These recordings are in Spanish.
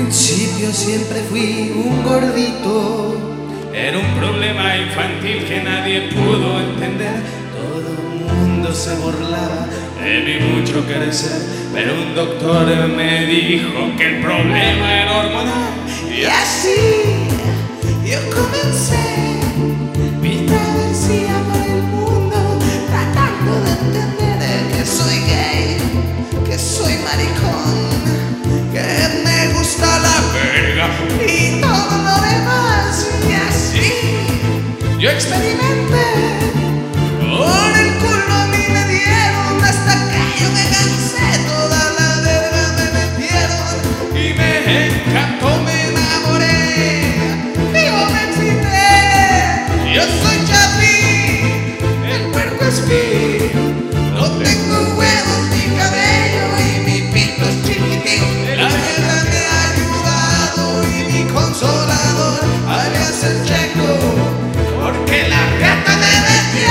principio siempre fui un gordito. Era un problema infantil que nadie pudo entender. Todo el mundo se burlaba de mi mucho crecer, pero un doctor me dijo que el problema era hormonal. Y así yo comencé mi travesía por el mundo, tratando de entender que soy gay, que soy maricón, que me gusta la verga y todo lo demás. Y así yo experimenté. Por el culo a mí me dieron hasta que yo me cansé. Toda la verga me metieron Y me encantó, me enamoré, digo me excité. Yo soy Chapi, el puerco es Pi. No tengo huevos ni cabello y mi pito es chiquitín. La guerra me ha ayudado y mi consolador, alias el Checo, porque la gata me metió.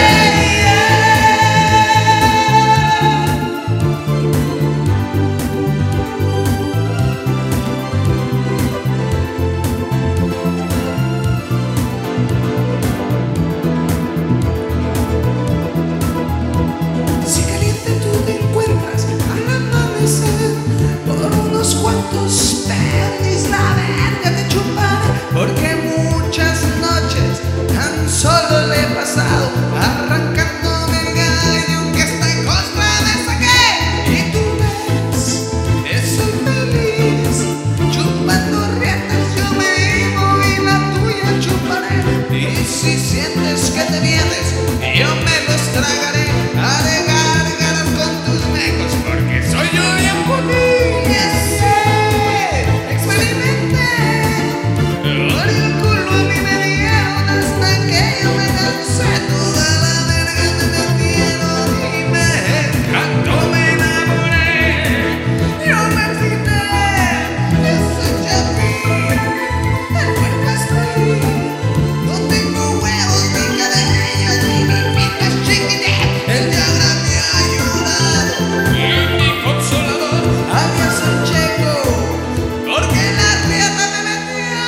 Si caliente tú te encuentras al amanecer, por unos cuantos tenis la verga te chuparé, porque muchas noches tan solo le he pasado arrancándome el gallo que está en contra de esa que. Y tú ves que soy feliz chupando riatas, yo me vivo y la tuya chuparé. Y si sientes que te vienes, yo me los tragaré. Haré gárgaras con tus mecos, porque soy yo bien putín. Y así experimenté. Por el culo a mí me dieron hasta que yo me cansé. Toda la verga me metieron y me encantó, me enamoré. Yo me excité. Yo soy Chapi, el puerco es Pi. No tengo huevos ni cabello ni mi pito es chiquitín. El diablo me ha ayudado y mi consolador, alias el Checo, porque la riata me metió.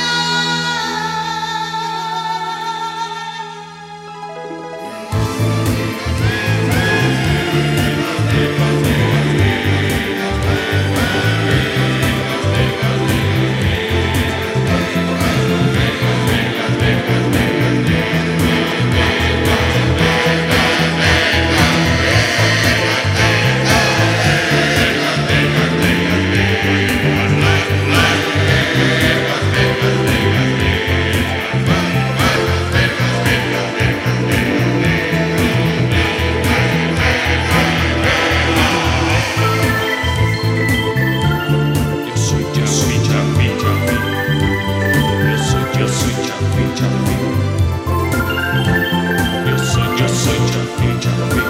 Yo soy Chapi, Chapi.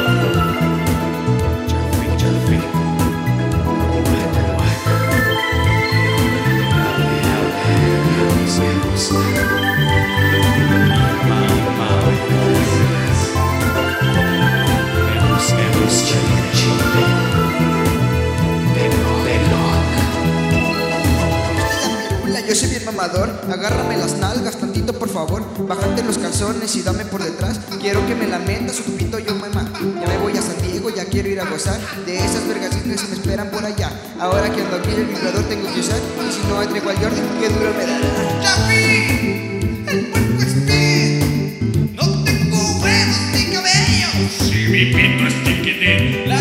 Yo soy bien mamador, agárrame las nalgas tantito por favor, bájate los calzones y dame por detrás. Quiero que me la metas o tu pito yo mamá. Ya me voy a San Diego, ya quiero ir a gozar de esas vergasitas que me esperan por allá. Ahora que ando aquí en el vibrador tengo que usar, y si no entrego al Jordi, qué duro me da. Chapi, el puerco es Pi. No tengo huevos ni cabello. Si mi pito es chiquitín,